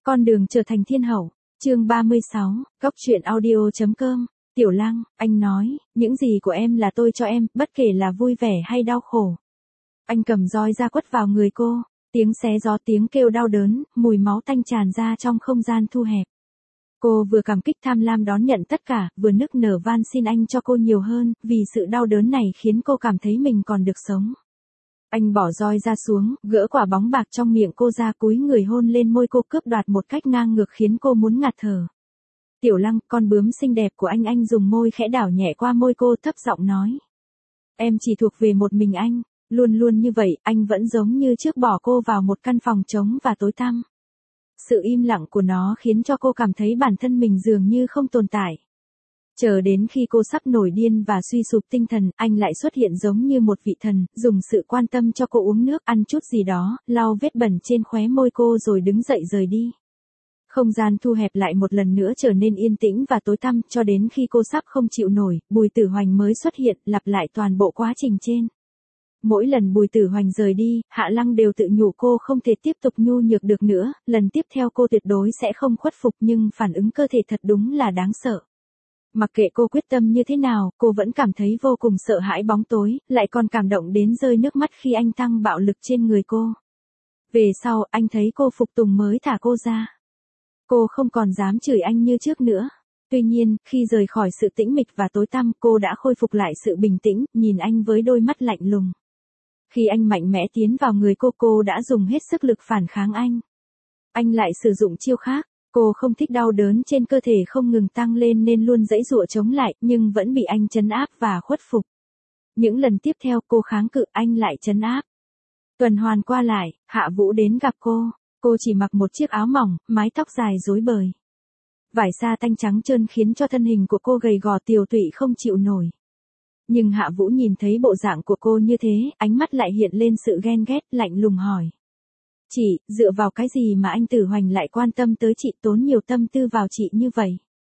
Con đường trở thành thiên hậu, chương 36, Góc truyện audio.com, Tiểu Lăng, anh nói, những gì của em là tôi cho em, bất kể là vui vẻ hay đau khổ. Anh cầm roi ra quất vào người cô, tiếng xé gió, tiếng kêu đau đớn, mùi máu tanh tràn ra trong không gian thu hẹp. Cô vừa cảm kích tham lam đón nhận tất cả, vừa nức nở van xin anh cho cô nhiều hơn, vì sự đau đớn này khiến cô cảm thấy mình còn được sống. Anh bỏ roi ra xuống, gỡ quả bóng bạc trong miệng cô ra, cúi người hôn lên môi cô, cướp đoạt một cách ngang ngược khiến cô muốn ngạt thở. Tiểu Lăng, con bướm xinh đẹp của anh dùng môi khẽ đảo nhẹ qua môi cô, thấp giọng nói. Em chỉ thuộc về một mình anh, luôn luôn như vậy, anh vẫn giống như trước bỏ cô vào một căn phòng trống và tối tăm. Sự im lặng của nó khiến cho cô cảm thấy bản thân mình dường như không tồn tại. Chờ đến khi cô sắp nổi điên và suy sụp tinh thần, anh lại xuất hiện giống như một vị thần, dùng sự quan tâm cho cô uống nước, ăn chút gì đó, lau vết bẩn trên khóe môi cô rồi đứng dậy rời đi. Không gian thu hẹp lại một lần nữa trở nên yên tĩnh và tối tăm, cho đến khi cô sắp không chịu nổi, Bùi Tử Hoành mới xuất hiện, lặp lại toàn bộ quá trình trên. Mỗi lần Bùi Tử Hoành rời đi, Hạ Lăng đều tự nhủ cô không thể tiếp tục nhu nhược được nữa, lần tiếp theo cô tuyệt đối sẽ không khuất phục, nhưng phản ứng cơ thể thật đúng là đáng sợ. Mặc kệ cô quyết tâm như thế nào, cô vẫn cảm thấy vô cùng sợ hãi bóng tối, lại còn cảm động đến rơi nước mắt khi anh tăng bạo lực trên người cô. Về sau, anh thấy cô phục tùng mới thả cô ra. Cô không còn dám chửi anh như trước nữa. Tuy nhiên, khi rời khỏi sự tĩnh mịch và tối tăm, cô đã khôi phục lại sự bình tĩnh, nhìn anh với đôi mắt lạnh lùng. Khi anh mạnh mẽ tiến vào người cô đã dùng hết sức lực phản kháng anh. Anh lại sử dụng chiêu khác. Cô không thích đau đớn trên cơ thể không ngừng tăng lên nên luôn giãy giụa chống lại, nhưng vẫn bị anh trấn áp và khuất phục. Những lần tiếp theo cô kháng cự, anh lại trấn áp. Tuần hoàn qua lại, Hạ Vũ đến gặp cô chỉ mặc một chiếc áo mỏng, mái tóc dài rối bời. Vải sa tanh trắng trơn khiến cho thân hình của cô gầy gò tiều tụy không chịu nổi. Nhưng Hạ Vũ nhìn thấy bộ dạng của cô như thế, ánh mắt lại hiện lên sự ghen ghét, lạnh lùng hỏi. Chị, dựa vào cái gì mà anh Tử Hoành lại quan tâm tới chị, tốn nhiều tâm tư vào chị như vậy?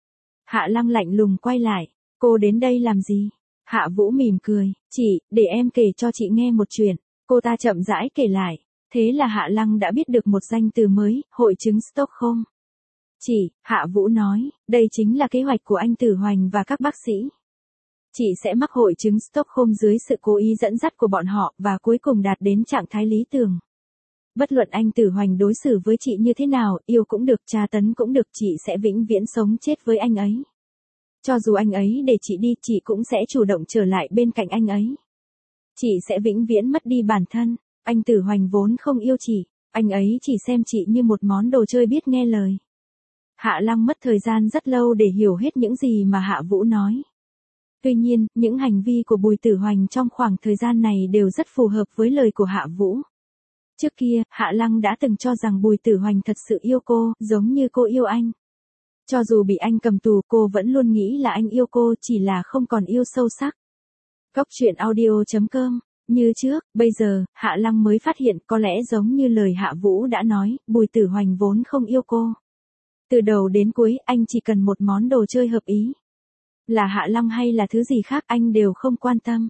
Hạ Lăng lạnh lùng quay lại, cô đến đây làm gì? Hạ Vũ mỉm cười, chị, để em kể cho chị nghe một chuyện. Cô ta chậm rãi kể lại, thế là Hạ Lăng đã biết được một danh từ mới, hội chứng Stockholm. Chị, Hạ Vũ nói, đây chính là kế hoạch của anh Tử Hoành và các bác sĩ. Chị sẽ mắc hội chứng Stockholm dưới sự cố ý dẫn dắt của bọn họ và cuối cùng đạt đến trạng thái lý tưởng. Bất luận anh Tử Hoành đối xử với chị như thế nào, yêu cũng được, tra tấn cũng được, chị sẽ vĩnh viễn sống chết với anh ấy. Cho dù anh ấy để chị đi, chị cũng sẽ chủ động trở lại bên cạnh anh ấy. Chị sẽ vĩnh viễn mất đi bản thân. Anh Tử Hoành vốn không yêu chị, anh ấy chỉ xem chị như một món đồ chơi biết nghe lời. Hạ Lăng mất thời gian rất lâu để hiểu hết những gì mà Hạ Vũ nói. Tuy nhiên, những hành vi của Bùi Tử Hoành trong khoảng thời gian này đều rất phù hợp với lời của Hạ Vũ. Trước kia, Hạ Lăng đã từng cho rằng Bùi Tử Hoành thật sự yêu cô, giống như cô yêu anh. Cho dù bị anh cầm tù, cô vẫn luôn nghĩ là anh yêu cô, chỉ là không còn yêu sâu sắc. Góc truyện audio.com. Như trước, bây giờ, Hạ Lăng mới phát hiện có lẽ giống như lời Hạ Vũ đã nói, Bùi Tử Hoành vốn không yêu cô. Từ đầu đến cuối, anh chỉ cần một món đồ chơi hợp ý. Là Hạ Lăng hay là thứ gì khác anh đều không quan tâm.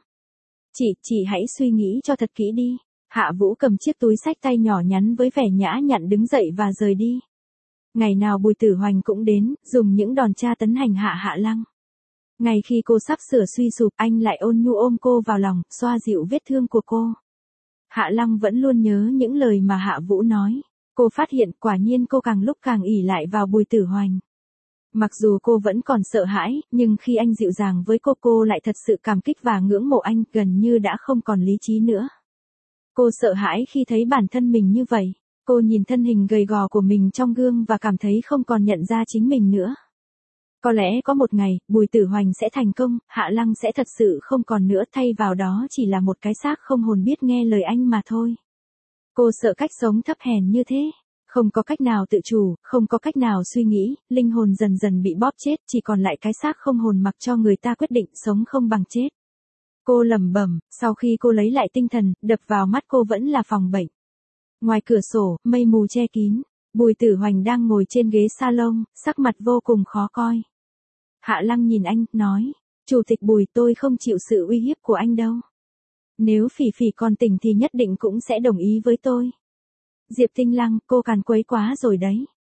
Chị hãy suy nghĩ cho thật kỹ đi. Hạ Vũ cầm chiếc túi xách tay nhỏ nhắn với vẻ nhã nhặn đứng dậy và rời đi. Ngày nào Bùi Tử Hoành cũng đến, dùng những đòn tra tấn hành hạ Hạ Lăng. Ngày khi cô sắp sửa suy sụp, anh lại ôn nhu ôm cô vào lòng, xoa dịu vết thương của cô. Hạ Lăng vẫn luôn nhớ những lời mà Hạ Vũ nói. Cô phát hiện quả nhiên cô càng lúc càng ỷ lại vào Bùi Tử Hoành. Mặc dù cô vẫn còn sợ hãi, nhưng khi anh dịu dàng với cô lại thật sự cảm kích và ngưỡng mộ anh, gần như đã không còn lý trí nữa. Cô sợ hãi khi thấy bản thân mình như vậy. Cô nhìn thân hình gầy gò của mình trong gương và cảm thấy không còn nhận ra chính mình nữa. Có lẽ có một ngày, Bùi Tử Hoành sẽ thành công, Hạ Lăng sẽ thật sự không còn nữa, thay vào đó chỉ là một cái xác không hồn biết nghe lời anh mà thôi. Cô sợ cách sống thấp hèn như thế. Không có cách nào tự chủ, không có cách nào suy nghĩ, linh hồn dần dần bị bóp chết, chỉ còn lại cái xác không hồn mặc cho người ta quyết định sống không bằng chết. Cô lẩm bẩm, sau khi cô lấy lại tinh thần, đập vào mắt cô vẫn là phòng bệnh. Ngoài cửa sổ, mây mù che kín, Bùi Tử Hoành đang ngồi trên ghế salon, sắc mặt vô cùng khó coi. Hạ Lăng nhìn anh, nói, Chủ tịch Bùi, tôi không chịu sự uy hiếp của anh đâu. Nếu Phỉ Phỉ còn tỉnh thì nhất định cũng sẽ đồng ý với tôi. Diệp Tinh Lăng, cô càn quấy quá rồi đấy.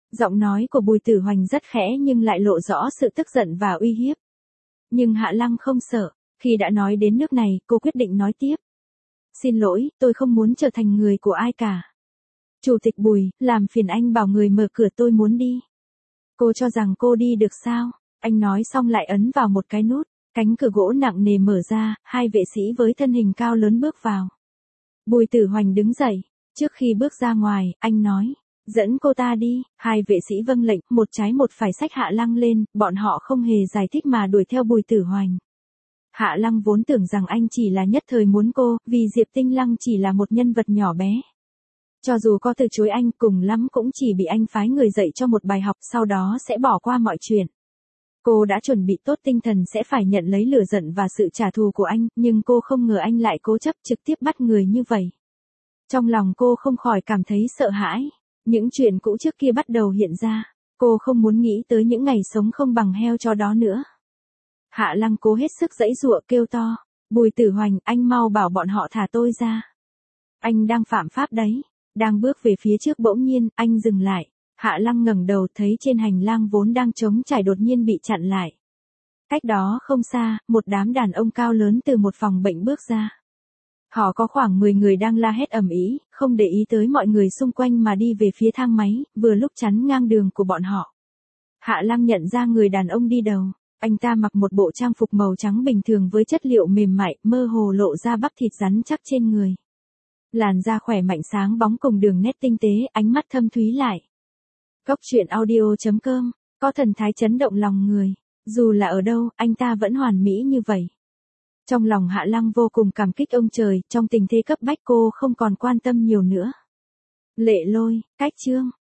Giọng nói của Bùi Tử Hoành rất khẽ nhưng lại lộ rõ sự tức giận và uy hiếp. Nhưng Hạ Lăng không sợ, khi đã nói đến nước này, cô quyết định nói tiếp. Xin lỗi, tôi không muốn trở thành người của ai cả. Chủ tịch Bùi, làm phiền anh bảo người mở cửa, tôi muốn đi. Cô cho rằng cô đi được sao? Anh nói xong lại ấn vào một cái nút, cánh cửa gỗ nặng nề mở ra, hai vệ sĩ với thân hình cao lớn bước vào. Bùi Tử Hoành đứng dậy, trước khi bước ra ngoài, anh nói, dẫn cô ta đi, hai vệ sĩ vâng lệnh, một trái một phải xách Hạ Lăng lên, bọn họ không hề giải thích mà đuổi theo Bùi Tử Hoành. Hạ Lăng vốn tưởng rằng anh chỉ là nhất thời muốn cô, vì Diệp Tinh Lăng chỉ là một nhân vật nhỏ bé. Cho dù có từ chối anh, cùng lắm cũng chỉ bị anh phái người dạy cho một bài học, sau đó sẽ bỏ qua mọi chuyện. Cô đã chuẩn bị tốt tinh thần sẽ phải nhận lấy lửa giận và sự trả thù của anh, nhưng cô không ngờ anh lại cố chấp trực tiếp bắt người như vậy. Trong lòng cô không khỏi cảm thấy sợ hãi. Những chuyện cũ trước kia bắt đầu hiện ra. Cô không muốn nghĩ tới những ngày sống không bằng heo cho đó nữa. Hạ Lăng cố hết sức giãy giụa kêu to. Bùi Tử Hoành, anh mau bảo bọn họ thả tôi ra. Anh đang phạm pháp đấy. Đang bước về phía trước bỗng nhiên, anh dừng lại. Hạ Lăng ngẩng đầu thấy trên hành lang vốn đang trống trải đột nhiên bị chặn lại. Cách đó không xa, một đám đàn ông cao lớn từ một phòng bệnh bước ra. Họ có khoảng 10 người đang la hét ầm ĩ, không để ý tới mọi người xung quanh mà đi về phía thang máy, vừa lúc chắn ngang đường của bọn họ. Hạ Lăng nhận ra người đàn ông đi đầu. Anh ta mặc một bộ trang phục màu trắng bình thường với chất liệu mềm mại, mơ hồ lộ ra bắp thịt rắn chắc trên người. Làn da khỏe mạnh sáng bóng cùng đường nét tinh tế, ánh mắt thâm thúy lại. Cốc truyện audio.com, có thần thái chấn động lòng người. Dù là ở đâu, anh ta vẫn hoàn mỹ như vậy. Trong lòng Hạ Lăng vô cùng cảm kích ông trời, trong tình thế cấp bách cô không còn quan tâm nhiều nữa. Lệ Lôi, cách chương.